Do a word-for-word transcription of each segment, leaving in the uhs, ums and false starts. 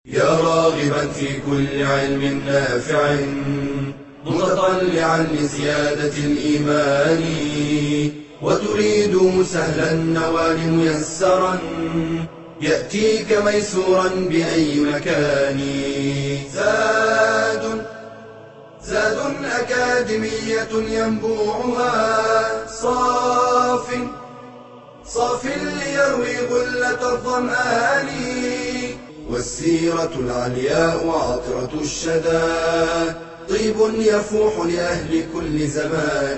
يا راغبا في كل علم نافع متطلعا لزيادة الإيمان وتريد سهلا النوال ميسرا يأتيك ميسورا بأي مكان. زاد زاد أكاديمية ينبوعها صاف صاف ليروي غلة الظمآن والسيرة العلياء وعطرة الشدى طيب يفوح لأهل كل زمان.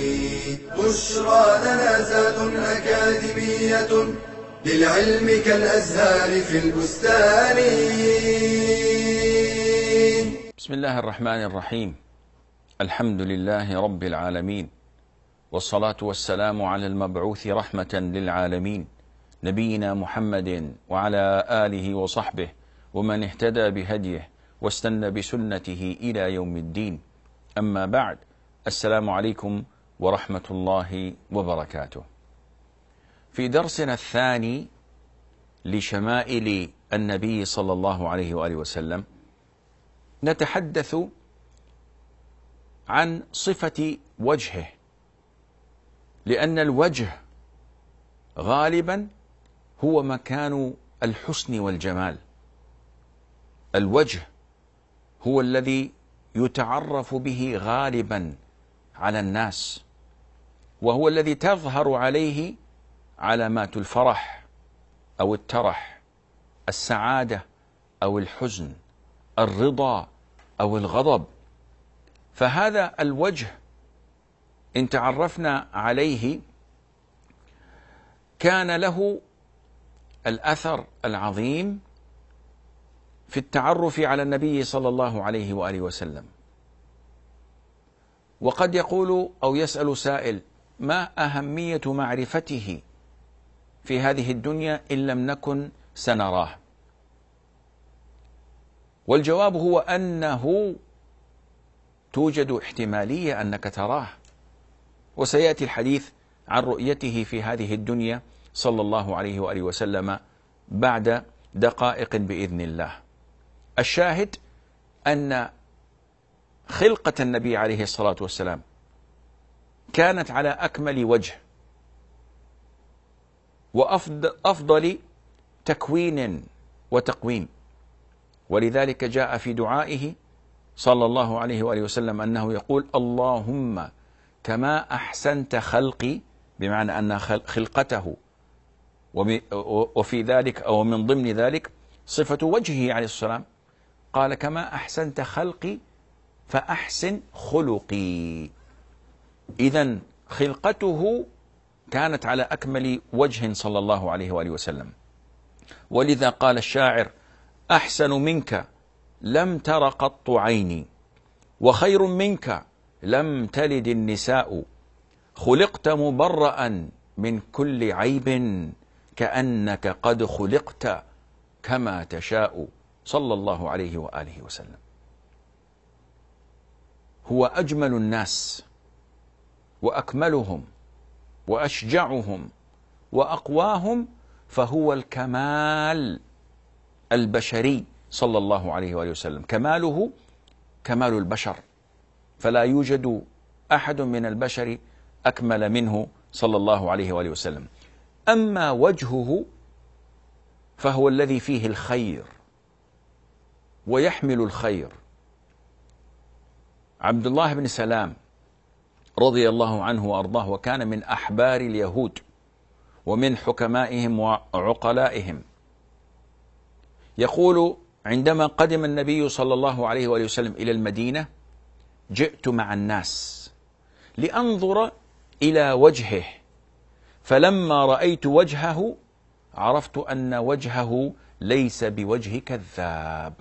بشرى لنا زاد أكاديمية للعلم كالأزهار في البستان. بسم الله الرحمن الرحيم. الحمد لله رب العالمين، والصلاة والسلام على المبعوث رحمة للعالمين نبينا محمد وعلى آله وصحبه ومن اهتدى بهديه واستنى بسنته إلى يوم الدين. أما بعد، السلام عليكم ورحمة الله وبركاته. في درسنا الثاني لشمائل النبي صلى الله عليه وآله وسلم نتحدث عن صفة وجهه، لأن الوجه غالبا هو مكان الحسن والجمال. الوجه هو الذي يتعرف به غالبا على الناس، وهو الذي تظهر عليه علامات الفرح أو الترح، السعادة أو الحزن، الرضا أو الغضب. فهذا الوجه إن تعرفنا عليه كان له الأثر العظيم في التعرف على النبي صلى الله عليه وآله وسلم. وقد يقول أو يسأل سائل: ما أهمية معرفته في هذه الدنيا إن لم نكن سنراه؟ والجواب هو أنه توجد احتمالية أنك تراه، وسيأتي الحديث عن رؤيته في هذه الدنيا صلى الله عليه وآله وسلم بعد دقائق بإذن الله. الشاهد أن خلقة النبي عليه الصلاة والسلام كانت على أكمل وجه وأفضل تكوين وتقويم، ولذلك جاء في دعائه صلى الله عليه وآله وسلم أنه يقول: اللهم كما أحسنت خلقي، بمعنى أن خلقته وفي ذلك أو من ضمن ذلك صفة وجهه عليه السلام، قال: كما أحسنت خلقي فأحسن خلقي. إذن خلقته كانت على أكمل وجه صلى الله عليه وآله وسلم. ولذا قال الشاعر: أحسن منك لم تر قط عيني، وخير منك لم تلد النساء، خلقت مبرأ من كل عيب، كأنك قد خلقت كما تشاء، صلى الله عليه وآله وسلم. هو أجمل الناس وأكملهم وأشجعهم وأقواهم، فهو الكمال البشري صلى الله عليه وآله وسلم. كماله كمال البشر، فلا يوجد أحد من البشر أكمل منه صلى الله عليه وآله وسلم. أما وجهه فهو الذي فيه الخير ويحمل الخير. عبد الله بن سلام رضي الله عنه وأرضاه، وكان من أحبار اليهود ومن حكمائهم وعقلائهم، يقول: عندما قدم النبي صلى الله عليه وآله وسلم إلى المدينة جئت مع الناس لأنظر إلى وجهه، فلما رأيت وجهه عرفت أن وجهه ليس بوجه كذاب.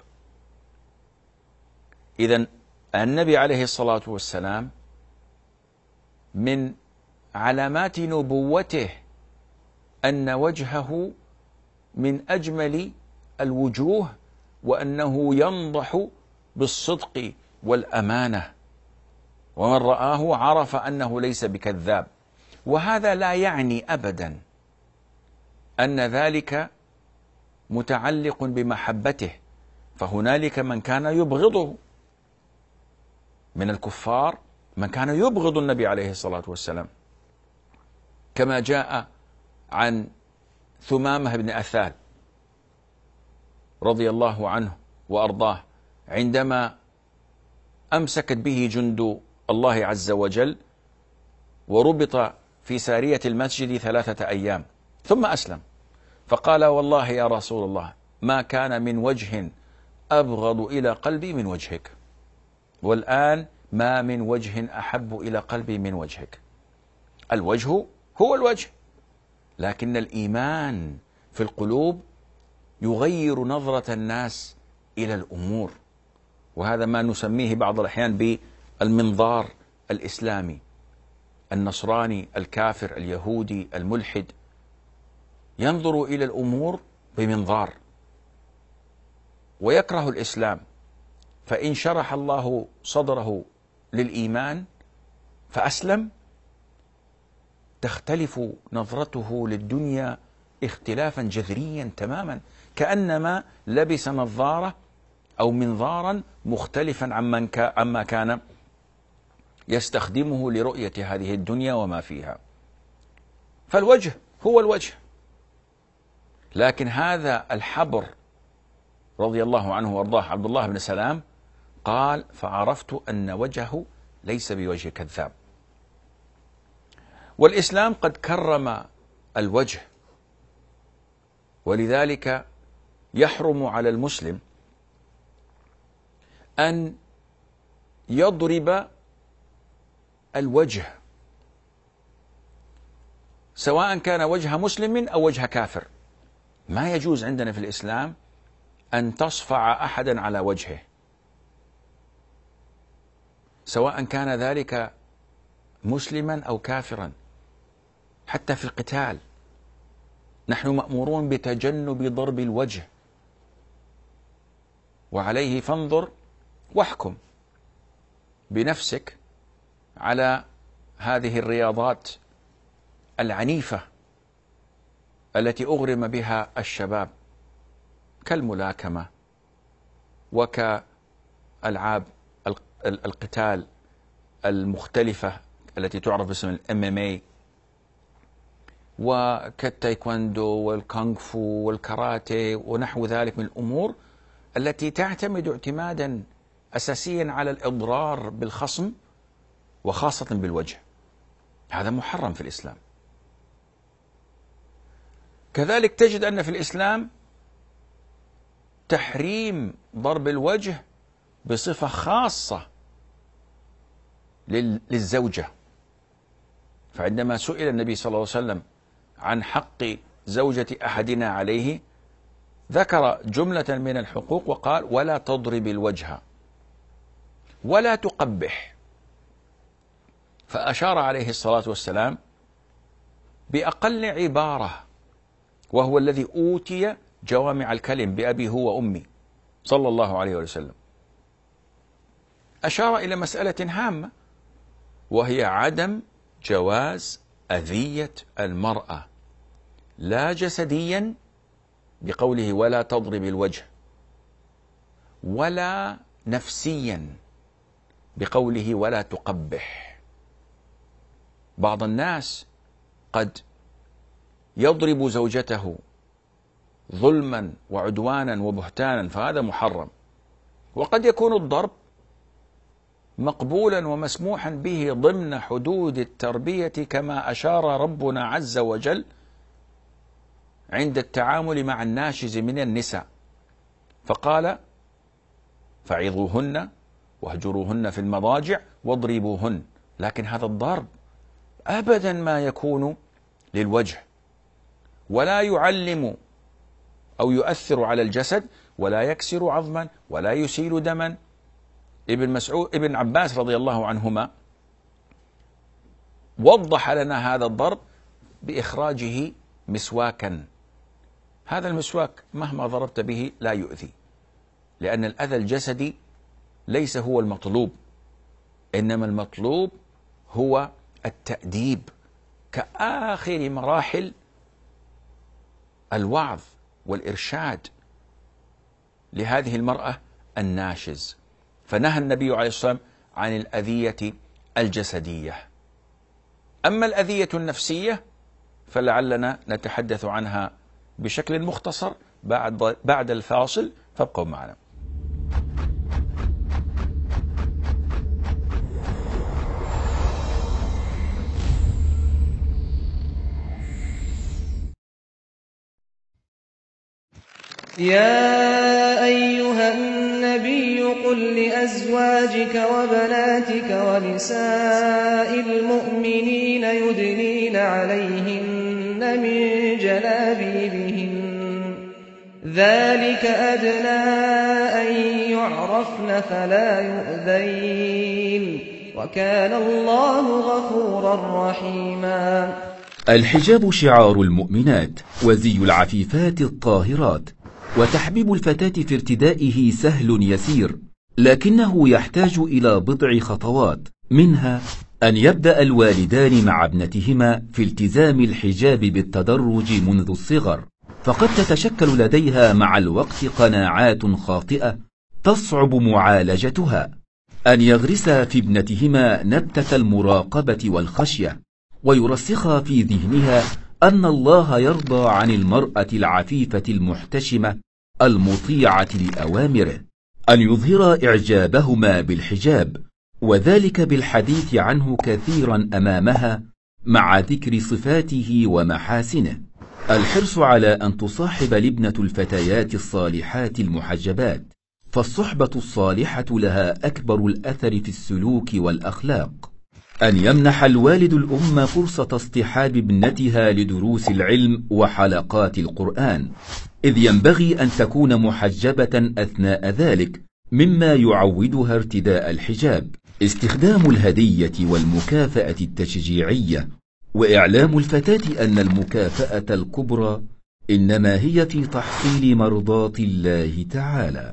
إذن النبي عليه الصلاة والسلام من علامات نبوته أن وجهه من أجمل الوجوه، وأنه ينضح بالصدق والأمانة، ومن رآه عرف أنه ليس بكذاب. وهذا لا يعني أبدا أن ذلك متعلق بمحبته، فهنالك من كان يبغضه من الكفار، من كان يبغض النبي عليه الصلاة والسلام، كما جاء عن ثمامة بن أثال رضي الله عنه وأرضاه عندما أمسكت به جند الله عز وجل وربط في سارية المسجد ثلاثة أيام ثم أسلم، فقال: والله يا رسول الله ما كان من وجه أبغض إلى قلبي من وجهك، والآن ما من وجه أحب إلى قلبي من وجهك. الوجه هو الوجه، لكن الإيمان في القلوب يغير نظرة الناس إلى الأمور، وهذا ما نسميه بعض الأحيان بالمنظار الإسلامي. النصراني الكافر اليهودي الملحد ينظر إلى الأمور بمنظار ويكره الإسلام، فإن شرح الله صدره للإيمان فأسلم تختلف نظرته للدنيا اختلافا جذريا تماما، كأنما لبس نظارة أو منظارا مختلفا عمن عما كان يستخدمه لرؤية هذه الدنيا وما فيها. فالوجه هو الوجه، لكن هذا الحبر رضي الله عنه وارضاه عبد الله بن سلام قال: فعرفت أن وجهه ليس بوجه كذاب. والإسلام قد كرم الوجه، ولذلك يحرم على المسلم أن يضرب الوجه، سواء كان وجه مسلم أو وجه كافر. ما يجوز عندنا في الإسلام أن تصفع أحدا على وجهه، سواء كان ذلك مسلما أو كافرا. حتى في القتال نحن مأمورون بتجنب ضرب الوجه، وعليه فانظر واحكم بنفسك على هذه الرياضات العنيفة التي أغرم بها الشباب، كالملاكمة وكألعاب القتال المختلفة التي تعرف باسم الام ام اي، وكالتايكواندو والكونغ فو والكاراتيه ونحو ذلك من الأمور التي تعتمد اعتمادا أساسيا على الإضرار بالخصم وخاصة بالوجه. هذا محرم في الإسلام. كذلك تجد أن في الإسلام تحريم ضرب الوجه بصفة خاصة للزوجة. فعندما سئل النبي صلى الله عليه وسلم عن حق زوجة أحدنا عليه ذكر جملة من الحقوق وقال: ولا تضرب الوجه ولا تقبح. فأشار عليه الصلاة والسلام بأقل عبارة، وهو الذي أوتي جوامع الكلم بأبي هو وأمي صلى الله عليه وسلم. أشار إلى مسألة هامة، وهي عدم جواز أذية المرأة، لا جسديا بقوله ولا تضرب الوجه، ولا نفسيا بقوله ولا تقبح. بعض الناس قد يضرب زوجته ظلما وعدوانا وبهتانا، فهذا محرم. وقد يكون الضرب مقبولا ومسموحا به ضمن حدود التربية، كما أشار ربنا عز وجل عند التعامل مع الناشز من النساء، فقال: فعظوهن واهجروهن في المضاجع واضربوهن. لكن هذا الضرب أبدا ما يكون للوجه، ولا يعلم أو يؤثر على الجسد، ولا يكسر عظما، ولا يسيل دما. ابن مسعود ابن عباس رضي الله عنهما وضح لنا هذا الضرب بإخراجه مسواكا. هذا المسواك مهما ضربت به لا يؤذي، لأن الأذى الجسدي ليس هو المطلوب، إنما المطلوب هو التأديب كآخر مراحل الوعظ والإرشاد. لهذه المرأة الناشز، فنهى النبي عليه الصلاة والسلام عن الأذية الجسدية. أما الأذية النفسية فلعلنا نتحدث عنها بشكل مختصر بعد بعد الفاصل، فابقوا معنا. يا أيها النبي قل لأزواجك وبناتك ونساء المؤمنين يدنين عليهن من جلابيبهن ذلك أدنى أن يعرفن فلا يؤذين وكان الله غفورا رحيما. الحجاب شعار المؤمنات وزي العفيفات الطاهرات، وتحبيب الفتاة في ارتدائه سهل يسير، لكنه يحتاج إلى بضع خطوات، منها أن يبدأ الوالدان مع ابنتهما في التزام الحجاب بالتدرج منذ الصغر، فقد تتشكل لديها مع الوقت قناعات خاطئة تصعب معالجتها. أن يغرسا في ابنتهما نبتة المراقبة والخشية، ويرسخا في ذهنها أن الله يرضى عن المرأة العفيفة المحتشمة المطيعة لأوامره. أن يظهر إعجابهما بالحجاب، وذلك بالحديث عنه كثيرا أمامها مع ذكر صفاته ومحاسنه. الحرص على أن تصاحب الابنة الفتيات الصالحات المحجبات، فالصحبة الصالحة لها أكبر الأثر في السلوك والأخلاق. أن يمنح الوالد الأم فرصة اصطحاب ابنتها لدروس العلم وحلقات القرآن، إذ ينبغي أن تكون محجبة أثناء ذلك، مما يعودها ارتداء الحجاب. استخدام الهدية والمكافأة التشجيعية، وإعلام الفتاة أن المكافأة الكبرى إنما هي في تحصيل مرضاة الله تعالى.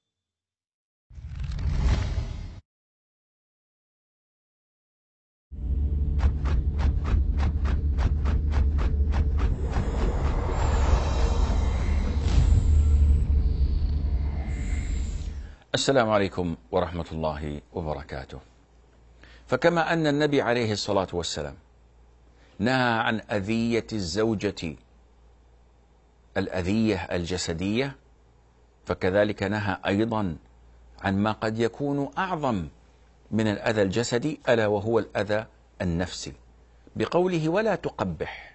السلام عليكم ورحمة الله وبركاته. فكما أن النبي عليه الصلاة والسلام نهى عن أذية الزوجة الأذية الجسدية، فكذلك نهى أيضا عن ما قد يكون أعظم من الأذى الجسدي، ألا وهو الأذى النفسي، بقوله ولا تقبح.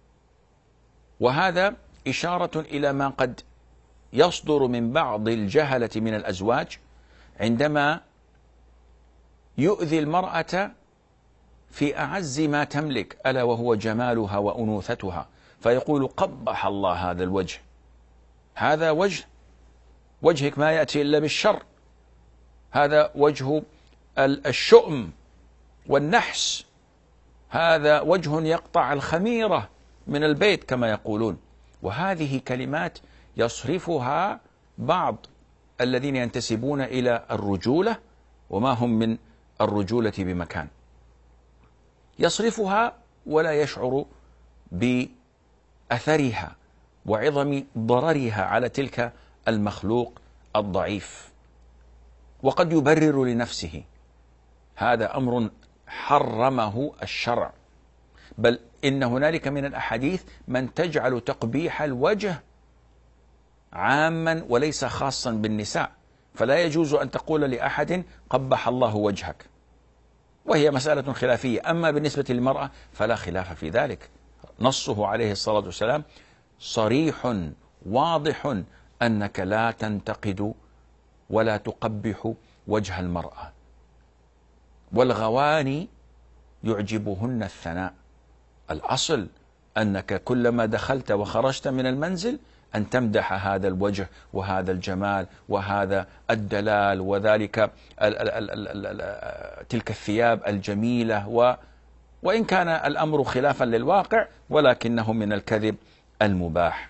وهذا إشارة إلى ما قد يصدر من بعض الجهلة من الأزواج عندما يؤذي المرأة في أعز ما تملك، ألا وهو جمالها وأنوثتها، فيقول قبح الله هذا الوجه، هذا وجه وجهك ما يأتي إلا بالشر، هذا وجه الشؤم والنحس، هذا وجه يقطع الخميرة من البيت كما يقولون. وهذه كلمات يصرفها بعض الذين ينتسبون إلى الرجولة وما هم من الرجولة بمكان، يصرفها ولا يشعر بأثرها وعظم ضررها على تلك المخلوق الضعيف، وقد يبرر لنفسه. هذا أمر حرمه الشرع، بل إن هنالك من الأحاديث من تجعل تقبيح الوجه عاما وليس خاصا بالنساء، فلا يجوز أن تقول لأحد قبح الله وجهك، وهي مسألة خلافية. أما بالنسبة للمرأة فلا خلاف في ذلك، نصه عليه الصلاة والسلام صريح واضح أنك لا تنتقد ولا تقبح وجه المرأة. والغواني يعجبهن الثناء، الأصل أنك كلما دخلت وخرجت من المنزل أن تمدح هذا الوجه وهذا الجمال وهذا الدلال وذلك ال ال ال ال ال تلك الثياب الجميلة، و وإن كان الأمر خلافا للواقع ولكنه من الكذب المباح.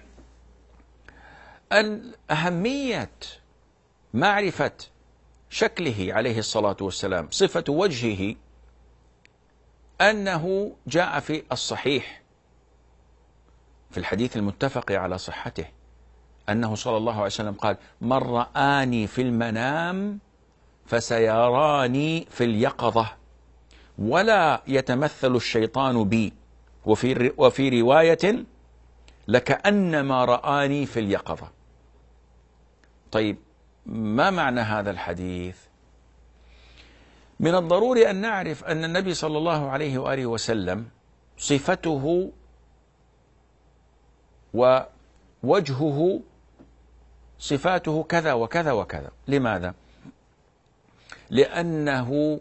أهمية معرفة شكله عليه الصلاة والسلام، صفة وجهه، أنه جاء في الصحيح في الحديث المتفق على صحته أنه صلى الله عليه وسلم قال: من رآني في المنام فسيراني في اليقظة ولا يتمثل الشيطان بي، وفي وفي رواية: لكأنما رآني في اليقظة. طيب، ما معنى هذا الحديث؟ من الضروري أن نعرف أن النبي صلى الله عليه وآله وسلم صفته ووجهه صفاته كذا وكذا وكذا. لماذا؟ لأنه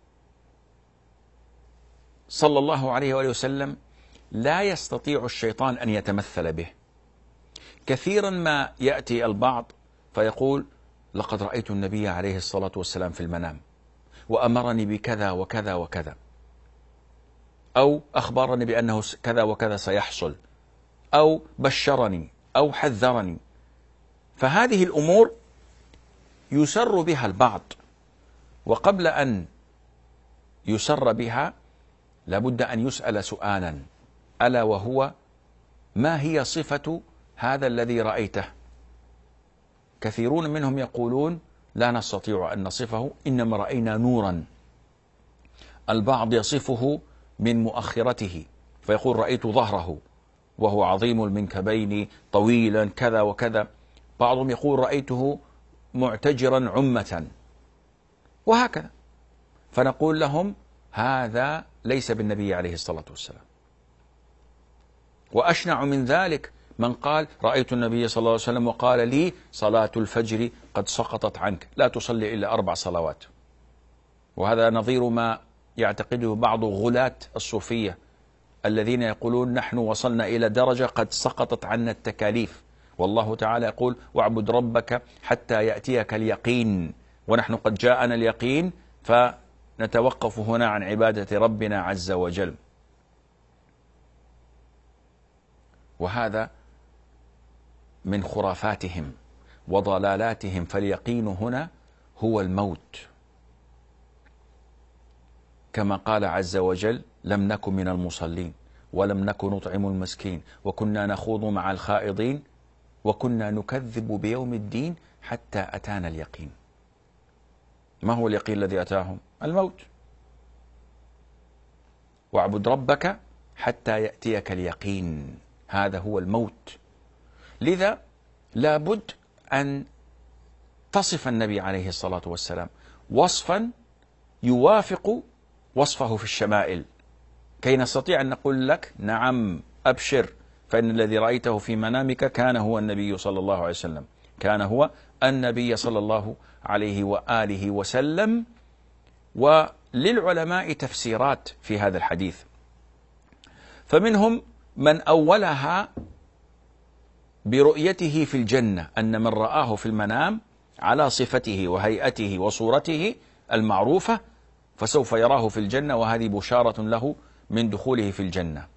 صلى الله عليه وآله وسلم لا يستطيع الشيطان أن يتمثل به. كثيرا ما يأتي البعض فيقول: لقد رأيت النبي عليه الصلاة والسلام في المنام وأمرني بكذا وكذا وكذا، أو أخبرني بأنه كذا وكذا سيحصل، أو بشرني، أو حذرني. فهذه الأمور يسر بها البعض، وقبل أن يسر بها لابد أن يسأل سؤالا، ألا وهو: ما هي صفة هذا الذي رأيته؟ كثيرون منهم يقولون: لا نستطيع أن نصفه، إنما رأينا نورا. البعض يصفه من مؤخرته فيقول: رأيت ظهره وهو عظيم المنكبين طويلا كذا وكذا. بعضهم يقول: رأيته معتجرا عمة، وهكذا. فنقول لهم: هذا ليس بالنبي عليه الصلاة والسلام. وأشنع من ذلك من قال: رأيت النبي صلى الله عليه وسلم وقال لي: صلاة الفجر قد سقطت عنك، لا تصلي إلا أربع صلوات. وهذا نظير ما يعتقده بعض غلاة الصوفية الذين يقولون: نحن وصلنا إلى درجة قد سقطت عنا التكاليف، والله تعالى يقول: واعبد ربك حتى يأتيك اليقين، ونحن قد جاءنا اليقين فنتوقف هنا عن عبادة ربنا عز وجل. وهذا من خرافاتهم وضلالاتهم، فاليقين هنا هو الموت، كما قال عز وجل: لم نكن من المصلين ولم نكن نطعم المسكين وكنا نخوض مع الخائضين وكنا نكذب بيوم الدين حتى أتانا اليقين. ما هو اليقين الذي أتاهم؟ الموت. واعبد ربك حتى يأتيك اليقين، هذا هو الموت. لذا لابد أن تصف النبي عليه الصلاة والسلام وصفا يوافق وصفه في الشمائل، كي نستطيع أن نقول لك: نعم أبشر، فإن الذي رأيته في منامك كان هو النبي صلى الله عليه وسلم، كان هو النبي صلى الله عليه وآله وسلم. وللعلماء تفسيرات في هذا الحديث، فمنهم من أولها برؤيته في الجنة، أن من رآه في المنام على صفته وهيئته وصورته المعروفة فسوف يراه في الجنة، وهذه بشارة له من دخوله في الجنة.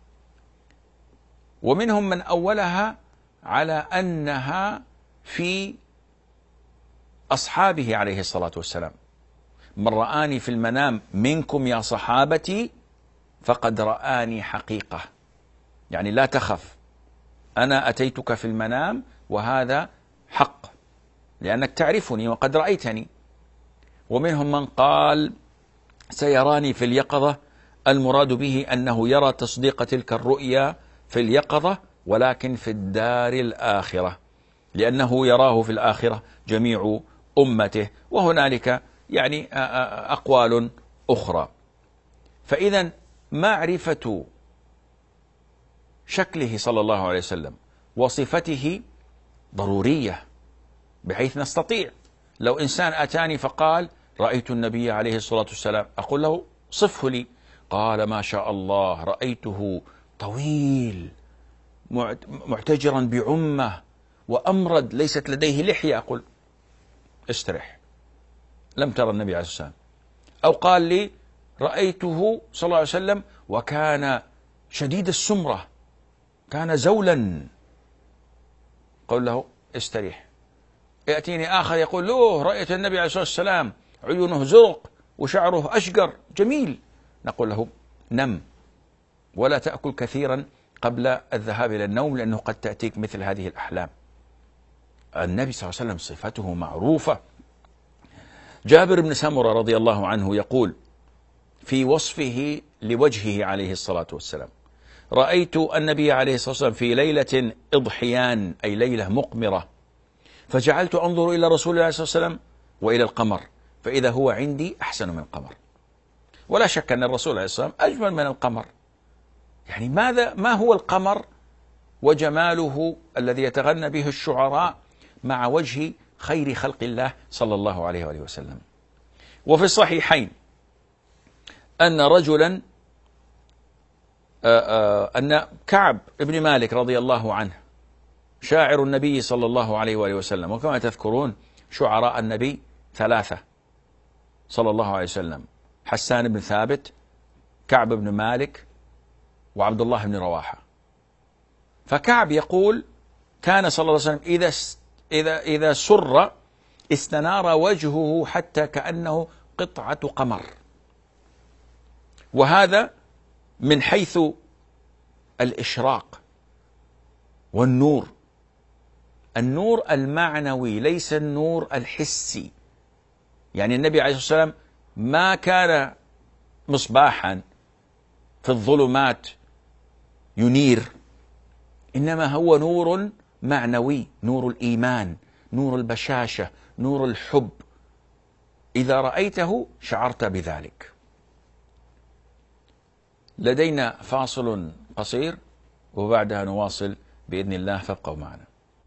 ومنهم من أولها على أنها في أصحابه عليه الصلاة والسلام: من رآني في المنام منكم يا صحابتي فقد رآني حقيقة، يعني لا تخف، أنا أتيتك في المنام وهذا حق، لأنك تعرفني وقد رأيتني. ومنهم من قال: سيراني في اليقظة، المراد به أنه يرى تصديق تلك الرؤيا في اليقظة، ولكن في الدار الآخرة، لأنه يراه في الآخرة جميع أمته، وهنالك يعني أقوال أخرى. فإذا معرفة شكله صلى الله عليه وسلم وصفته ضرورية، بحيث نستطيع لو إنسان أتاني فقال: رأيت النبي عليه الصلاة والسلام، أقول له: صفه لي. قال: ما شاء الله، رأيته طويل معتجرا بعمة وأمرد ليست لديه لحية. أقول: استرح، لم ترى النبي عليه الصلاة والسلام. أو قال لي: رأيته صلى الله عليه وسلم وكان شديد السمرة، كان زولا. قل له: استريح. يأتيني آخر يقول: له رأيت النبي عليه الصلاة والسلام عيونه زرق وشعره أشقر جميل. نقول له: نم ولا تأكل كثيرا قبل الذهاب إلى النوم، لأنه قد تأتيك مثل هذه الأحلام. النبي صلى الله عليه وسلم صفته معروفة. جابر بن سمرة رضي الله عنه يقول في وصفه لوجهه عليه الصلاة والسلام: رأيت النبي عليه الصلاة والسلام في ليلة إضحيان، أي ليلة مقمرة، فجعلت أنظر إلى رسول الله صلى الله عليه وسلم وإلى القمر، فإذا هو عندي أحسن من القمر. ولا شك أن الرسول عليه الصلاة والسلام أجمل من القمر. يعني ماذا ما هو القمر وجماله الذي يتغنى به الشعراء مع وجه خير خلق الله صلى الله عليه وآله وسلم. وفي الصحيحين أن رجلا أن كعب بن مالك رضي الله عنه شاعر النبي صلى الله عليه وآله وسلم، وكما تذكرون شعراء النبي ثلاثة صلى الله عليه وسلم: حسان بن ثابت، كعب بن مالك، وعبد الله بن رواحة. فكعب يقول: كان صلى الله عليه وسلم إذا إذا إذا سر استنار وجهه حتى كأنه قطعة قمر. وهذا من حيث الإشراق والنور، النور المعنوي ليس النور الحسي. يعني النبي عليه الصلاة والسلام ما كان مصباحا في الظلمات ينير، إنما هو نور معنوي، نور الإيمان، نور البشاشة، نور الحب. إذا رأيته شعرت بذلك. لدينا فاصل قصير وبعدها نواصل بإذن الله، فابقوا معنا.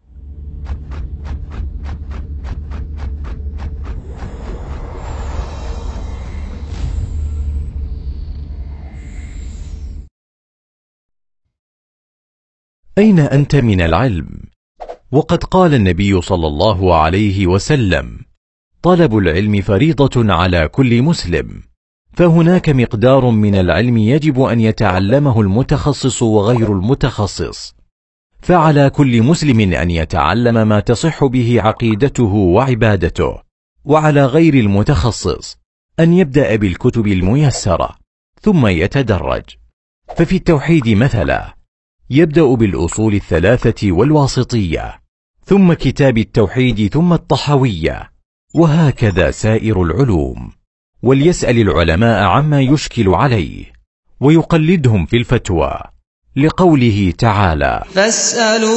أين أنت من العلم؟ وقد قال النبي صلى الله عليه وسلم: طلب العلم فريضة على كل مسلم، فهناك مقدار من العلم يجب أن يتعلمه المتخصص وغير المتخصص، فعلى كل مسلم أن يتعلم ما تصح به عقيدته وعبادته، وعلى غير المتخصص أن يبدأ بالكتب الميسرة ثم يتدرج. ففي التوحيد مثلا يبدأ بالأصول الثلاثة والواسطية، ثم كتاب التوحيد، ثم الطحوية، وهكذا سائر العلوم. وليسأل العلماء عما يشكل عليه ويقلدهم في الفتوى، لقوله تعالى: فاسألوا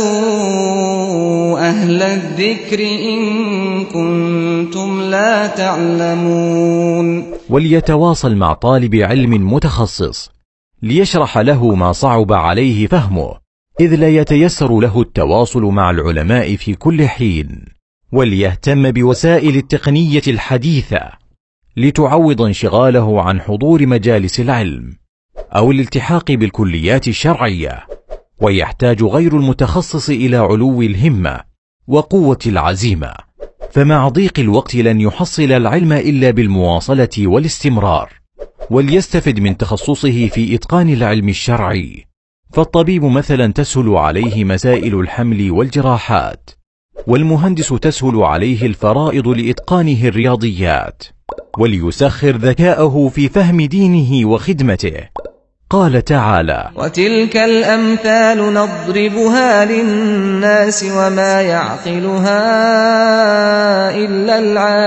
أهل الذكر إن كنتم لا تعلمون. وليتواصل مع طالب علم متخصص ليشرح له ما صعب عليه فهمه، إذ لا يتيسر له التواصل مع العلماء في كل حين. وليهتم بوسائل التقنية الحديثة لتعوض انشغاله عن حضور مجالس العلم أو الالتحاق بالكليات الشرعية. ويحتاج غير المتخصص إلى علو الهمة وقوة العزيمة، فمع ضيق الوقت لن يحصل العلم إلا بالمواصلة والاستمرار. وليستفد من تخصصه في إتقان العلم الشرعي، فالطبيب مثلا تسهل عليه مسائل الحمل والجراحات، والمهندس تسهل عليه الفرائض لإتقانه الرياضيات. وليسخر ذكاءه في فهم دينه وخدمته. قال تعالى: وتلك الأمثال نضربها للناس وما يعقلها إلا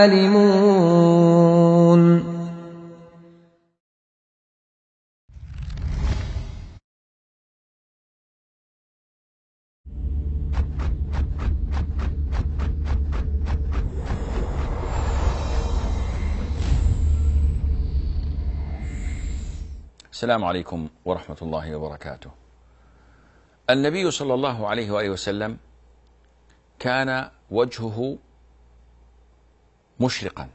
العالمون. السلام عليكم ورحمة الله وبركاته. النبي صلى الله عليه وآله وسلم كان وجهه مشرقا،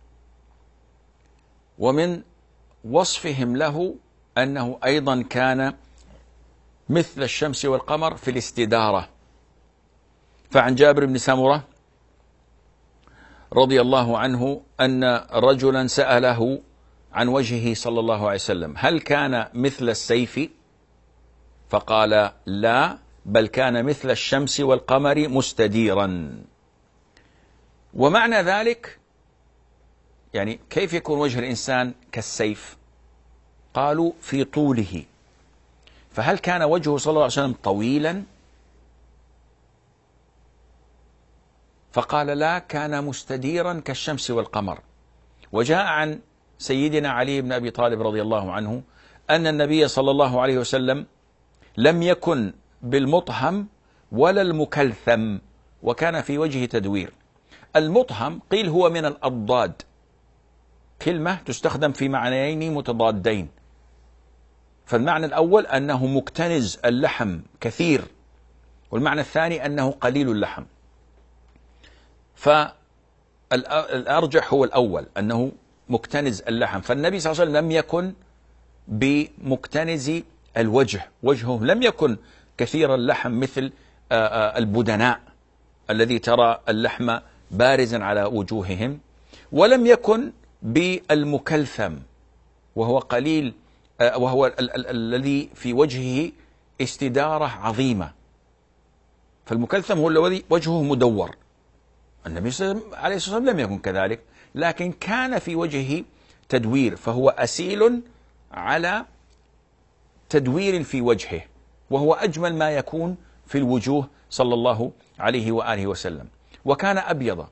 ومن وصفهم له أنه أيضا كان مثل الشمس والقمر في الاستدارة. فعن جابر بن سمرة رضي الله عنه أن رجلا سأله عن وجهه صلى الله عليه وسلم: هل كان مثل السيف؟ فقال: لا، بل كان مثل الشمس والقمر مستديرا. ومعنى ذلك يعني كيف يكون وجه الإنسان كالسيف؟ قالوا: في طوله. فهل كان وجهه صلى الله عليه وسلم طويلا فقال لا، كان مستديرا كالشمس والقمر. وجاء عن سيدنا علي بن أبي طالب رضي الله عنه أن النبي صلى الله عليه وسلم لم يكن بالمطهم ولا المكلثم، وكان في وجهه تدوير. المطهم قيل هو من الأضداد، كلمة تستخدم في معنيين متضادين. فالمعنى الأول أنه مكتنز اللحم كثير، والمعنى الثاني أنه قليل اللحم. فالأرجح هو الأول، أنه مكتنز اللحم. فالنبي صلى الله عليه وسلم لم يكن بمكتنز الوجه، وجهه لم يكن كثير اللحم مثل البدناء الذي ترى اللحم بارزا على وجوههم، ولم يكن بالمكلثم وهو قليل، وهو ال ال الذي في وجهه استدارة عظيمة. فالمكلثم هو الذي وجهه مدور. النبي عليه الصلاة والسلام لم يكن كذلك، لكن كان في وجهه تدوير، فهو أسيل على تدوير في وجهه، وهو أجمل ما يكون في الوجوه صلى الله عليه وآله وسلم. وكان أبيض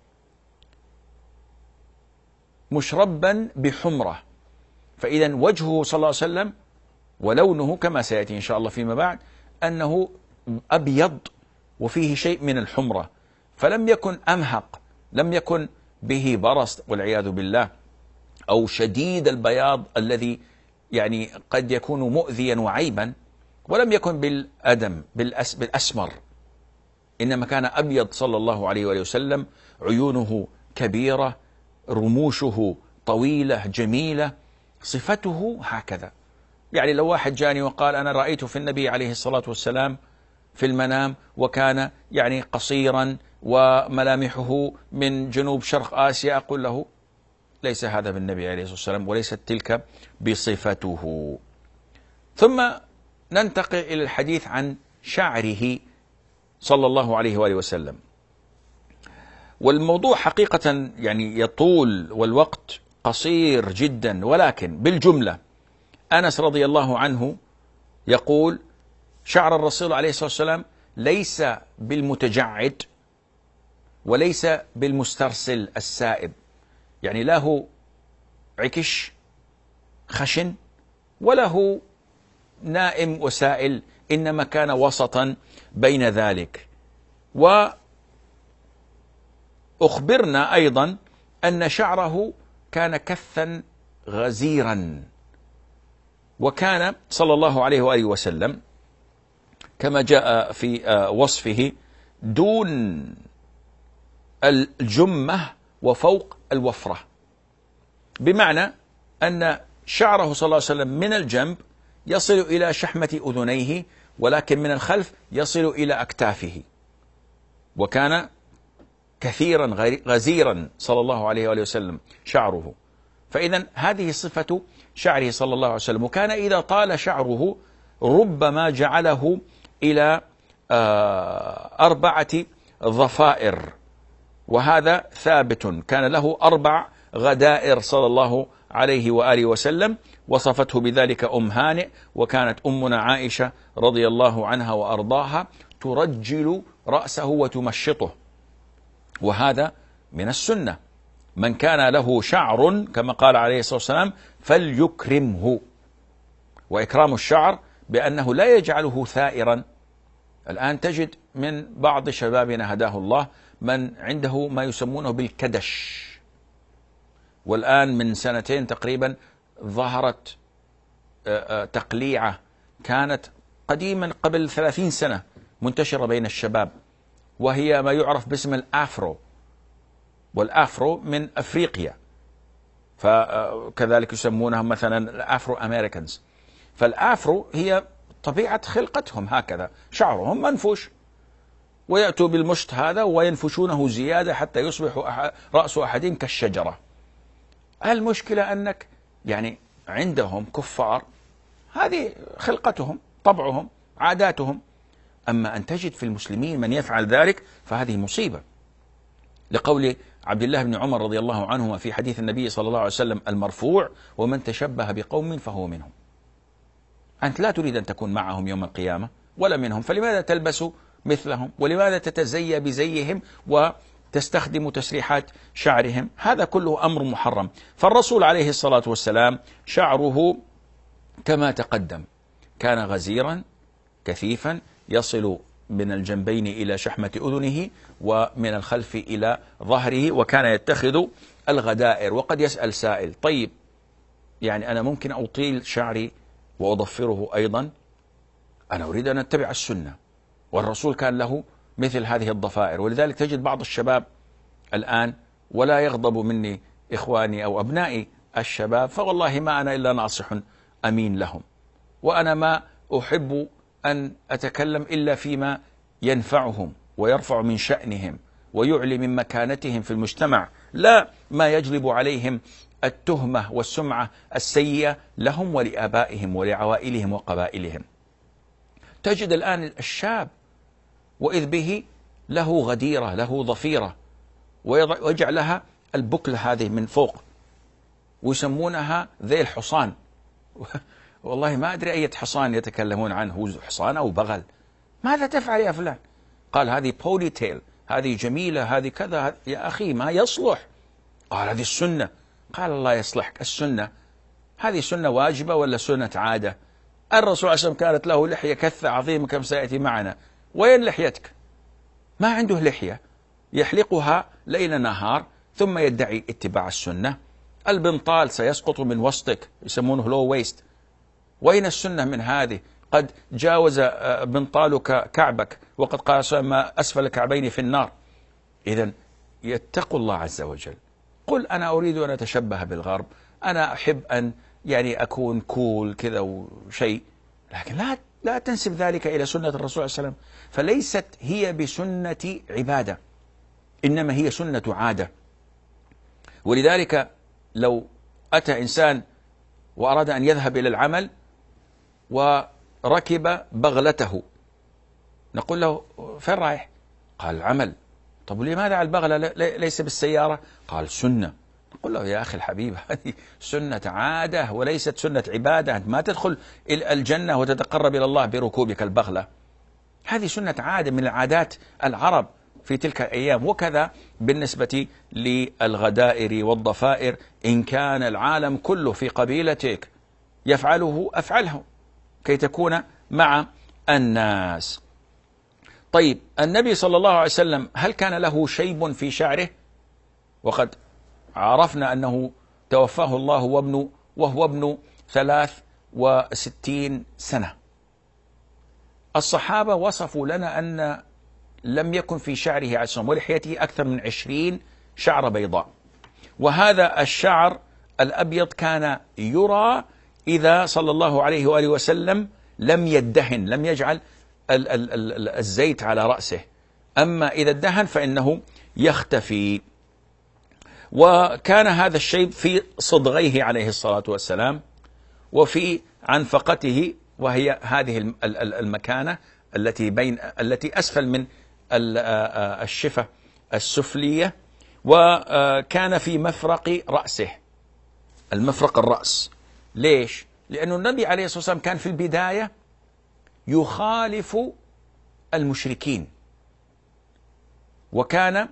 مشربا بحمرة، فإذا وجهه صلى الله عليه وسلم ولونه كما سيأتي إن شاء الله فيما بعد أنه أبيض وفيه شيء من الحمرة، فلم يكن أمهق، لم يكن به برص والعياذ بالله، أو شديد البياض الذي يعني قد يكون مؤذيا وعيبا، ولم يكن بالأدم بالأس بالأسمر، إنما كان أبيض صلى الله عليه وآله وسلم، عيونه كبيرة، رموشه طويلة جميلة، صفته هكذا. يعني لو واحد جاني وقال أنا رأيت في النبي عليه الصلاة والسلام في المنام وكان يعني قصيرا وملامحه من جنوب شرق آسيا، أقول له ليس هذا بالنبي عليه الصلاة والسلام، وليست تلك بصفته. ثم ننتقل إلى الحديث عن شعره صلى الله عليه وآله وسلم. والموضوع حقيقة يعني يطول والوقت قصير جدا، ولكن بالجملة أنس رضي الله عنه يقول شعر الرسول عليه الصلاة والسلام ليس بالمتجعد وليس بالمسترسل السائب، يعني لا هو عكش خشن ولا هو نائم وسائل، إنما كان وسطا بين ذلك. وأخبرنا أيضا أن شعره كان كثا غزيرا، وكان صلى الله عليه وآله وسلم كما جاء في وصفه دون الجمة وفوق الوفرة، بمعنى أن شعره صلى الله عليه وسلم من الجنب يصل إلى شحمة أذنيه، ولكن من الخلف يصل إلى أكتافه، وكان كثيرا غزيرا صلى الله عليه وآله وسلم شعره. فإذا هذه صفة شعره صلى الله عليه وسلم. وكان إذا طال شعره ربما جعله إلى أربعة ضفائر، وهذا ثابت، كان له أربع غدائر صلى الله عليه وآله وسلم، وصفته بذلك أم هانئ. وكانت أمنا عائشة رضي الله عنها وأرضاها ترجل رأسه وتمشطه، وهذا من السنة. من كان له شعر كما قال عليه الصلاة والسلام فليكرمه، وإكرام الشعر بأنه لا يجعله ثائرا. الآن تجد من بعض شبابنا هداه الله من عنده ما يسمونه بالكدش، والآن من سنتين تقريبا ظهرت تقليعة كانت قديما قبل ثلاثين سنة منتشرة بين الشباب، وهي ما يعرف باسم الأفرو، والأفرو من أفريقيا، فكذلك يسمونهم مثلا الأفرو أمريكانز. فالأفرو هي طبيعة خلقتهم هكذا، شعرهم منفوش، ويأتوا بالمشط هذا وينفشونه زيادة حتى يصبح رأس أحدهم كالشجرة. المشكلة أنك يعني عندهم كفار، هذه خلقتهم، طبعهم، عاداتهم. أما أن تجد في المسلمين من يفعل ذلك فهذه مصيبة، لقول عبد الله بن عمر رضي الله عنهما في حديث النبي صلى الله عليه وسلم المرفوع: ومن تشبه بقوم فهو منهم. أنت لا تريد أن تكون معهم يوم القيامة ولا منهم، فلماذا تلبس مثلهم؟ ولماذا تتزي بزيهم تستخدم تسريحات شعرهم، هذا كله أمر محرم. فالرسول عليه الصلاة والسلام شعره كما تقدم كان غزيرا كثيفا يصل من الجنبين إلى شحمة أذنه ومن الخلف إلى ظهره، وكان يتخذ الغدائر. وقد يسأل سائل: طيب يعني أنا ممكن أطيل شعري وأضفره أيضا؟ أنا أريد أن أتبع السنة، والرسول كان له مثل هذه الضفائر. ولذلك تجد بعض الشباب الآن، ولا يغضب مني إخواني أو أبنائي الشباب، فوالله ما أنا إلا ناصح أمين لهم، وأنا ما أحب أن أتكلم إلا فيما ينفعهم ويرفع من شأنهم ويعلي من مكانتهم في المجتمع، لا ما يجلب عليهم التهمة والسمعة السيئة لهم ولآبائهم ولعوائلهم وقبائلهم. تجد الآن الشاب وإذ به له غديرة، له ضفيرة، ويجعل لها البكلة هذه من فوق، ويسمونها ذي الحصان. والله ما أدري أي حصان يتكلمون عنه، هو حصان أو بغل. ماذا تفعل يا فلان؟ قال هذه بولي تيل، هذه جميلة، هذه كذا. يا أخي ما يصلح. قال هذه السنة. قال الله يصلحك، السنة هذه سنة واجبة ولا سنة عادة؟ الرسول صلى الله عليه وسلم كانت له لحية كثة عظيمة كم سيأتي معنا. وين لحيتك؟ ما عنده لحية، يحلقها ليل نهار ثم يدعي اتباع السنة. البنطال سيسقط من وسطك، يسمونه لو ويست. وين السنة من هذه؟ قد جاوز بنطالك كعبك، وقد قال ما أسفل الكعبين في النار. إذن يتقوا الله عز وجل. قل أنا أريد أن أتشبه بالغرب، أنا أحب أن يعني أكون كول كذا وشيء، لكن لا لا تنسب ذلك إلى سنة الرسول صلى الله عليه وسلم، فليست هي بسنة عبادة، إنما هي سنة عادة. ولذلك لو أتى إنسان وأراد أن يذهب إلى العمل وركب بغلته، نقول له فين رايح؟ قال العمل. طب لماذا على البغلة ليس بالسيارة؟ قال سنة. نقول له يا أخي الحبيب هذه سنة عادة وليست سنة عبادة، أنت ما تدخل الجنة وتتقرب إلى الله بركوبك البغلة، هذه سنة عادة من العادات العرب في تلك الأيام. وكذا بالنسبة للغدائر والضفائر، إن كان العالم كله في قبيلتك يفعله أفعله كي تكون مع الناس. طيب النبي صلى الله عليه وسلم هل كان له شيب في شعره؟ وقد عرفنا أنه توفاه الله وابن وهو ابن ثلاث وستين سنة. الصحابة وصفوا لنا أن لم يكن في شعره عليه الصلاة ولحيته أكثر من عشرين شعر بيضاء، وهذا الشعر الأبيض كان يرى إذا صلى الله عليه وآله وسلم لم يدهن، لم يجعل ال ال ال الزيت على رأسه، أما إذا ادهن فإنه يختفي. وكان هذا الشيب في صدغيه عليه الصلاة والسلام، وفي عنفقته، وهي هذه المكانة التي بين التي أسفل من الشفة السفلية، وكان في مفرق رأسه، المفرق الرأس. ليش؟ لأن النبي عليه الصلاة والسلام كان في البداية يخالف المشركين، وكان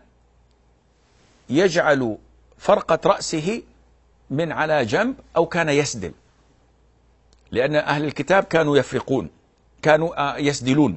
يجعل فرقة رأسه من على جنب أو كان يسدل، لأن أهل الكتاب كانوا يفرقون، كانوا يسدلون،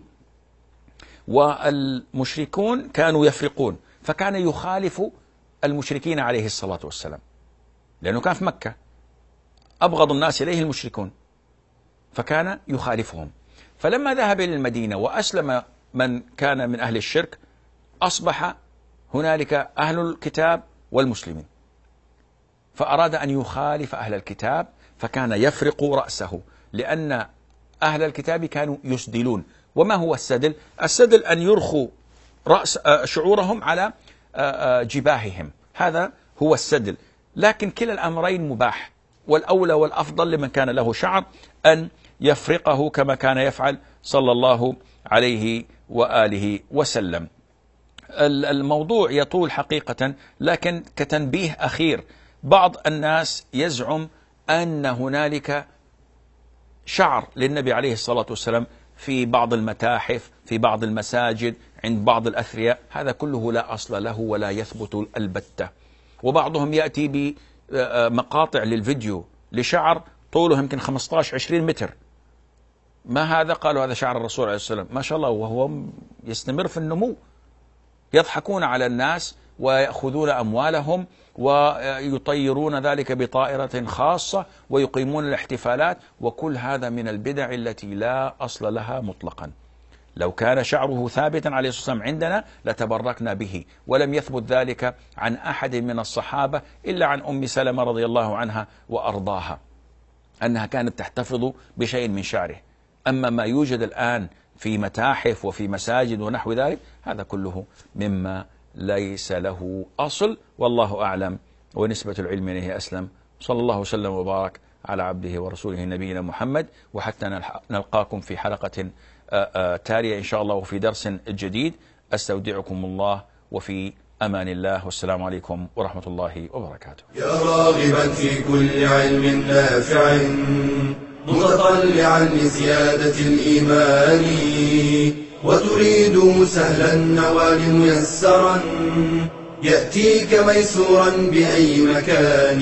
والمشركون كانوا يفرقون، فكان يخالف المشركين عليه الصلاة والسلام، لأنه كان في مكة أبغض الناس إليه المشركون، فكان يخالفهم. فلما ذهب إلى المدينة وأسلم من كان من أهل الشرك، أصبح هنالك أهل الكتاب والمسلمين، فأراد أن يخالف أهل الكتاب، فكان يفرق رأسه، لأن أهل الكتاب كانوا يسدلون. وما هو السدل؟ السدل أن يرخوا رأس شعورهم على جباههم، هذا هو السدل. لكن كلا الأمرين مباح، والأولى والأفضل لمن كان له شعر أن يفرقه كما كان يفعل صلى الله عليه وآله وسلم. الموضوع يطول حقيقة، لكن كتنبيه أخير، بعض الناس يزعم أن هنالك شعر للنبي عليه الصلاة والسلام في بعض المتاحف، في بعض المساجد، عند بعض الأثرياء، هذا كله لا أصل له ولا يثبت البتة. وبعضهم يأتي بمقاطع للفيديو لشعر طوله يمكن خمسة عشر عشرين متر. ما هذا؟ قالوا هذا شعر الرسول عليه الصلاة والسلام. ما شاء الله، وهو يستمر في النمو. يضحكون على الناس ويأخذون أموالهم ويطيرون ذلك بطائرة خاصة ويقيمون الاحتفالات، وكل هذا من البدع التي لا أصل لها مطلقا. لو كان شعره ثابتا عليه الصلاة والسلام عندنا لتبركنا به، ولم يثبت ذلك عن أحد من الصحابة إلا عن أم سلمة رضي الله عنها وأرضاها أنها كانت تحتفظ بشيء من شعره. أما ما يوجد الآن في متاحف وفي مساجد ونحو ذلك، هذا كله مما ليس له أصل، والله أعلم ونسبة العلم إليه أسلم. صلى الله وسلم وبارك على عبده ورسوله نبينا محمد، وحتى نلقاكم في حلقة تالية إن شاء الله وفي درس جديد. أستودعكم الله وفي أمان الله، والسلام عليكم ورحمة الله وبركاته. يا راغبا في كل علم نافع متطلعا لزيادة الإيمان، وتريد سهلا النوال ميسرا يأتيك ميسورا بأي مكان.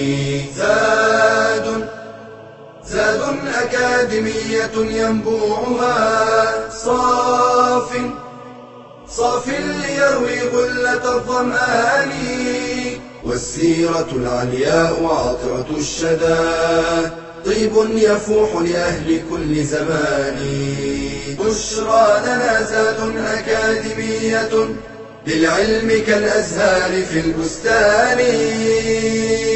زاد زاد أكاديمية ينبوعها صاف صاف ليروي غلة الظمآن، والسيرة العلياء عطرة الشدى طيب يفوح لأهل كل زمان. بشرى لنا زاد أكاديمية للعلم كالأزهار في البستان.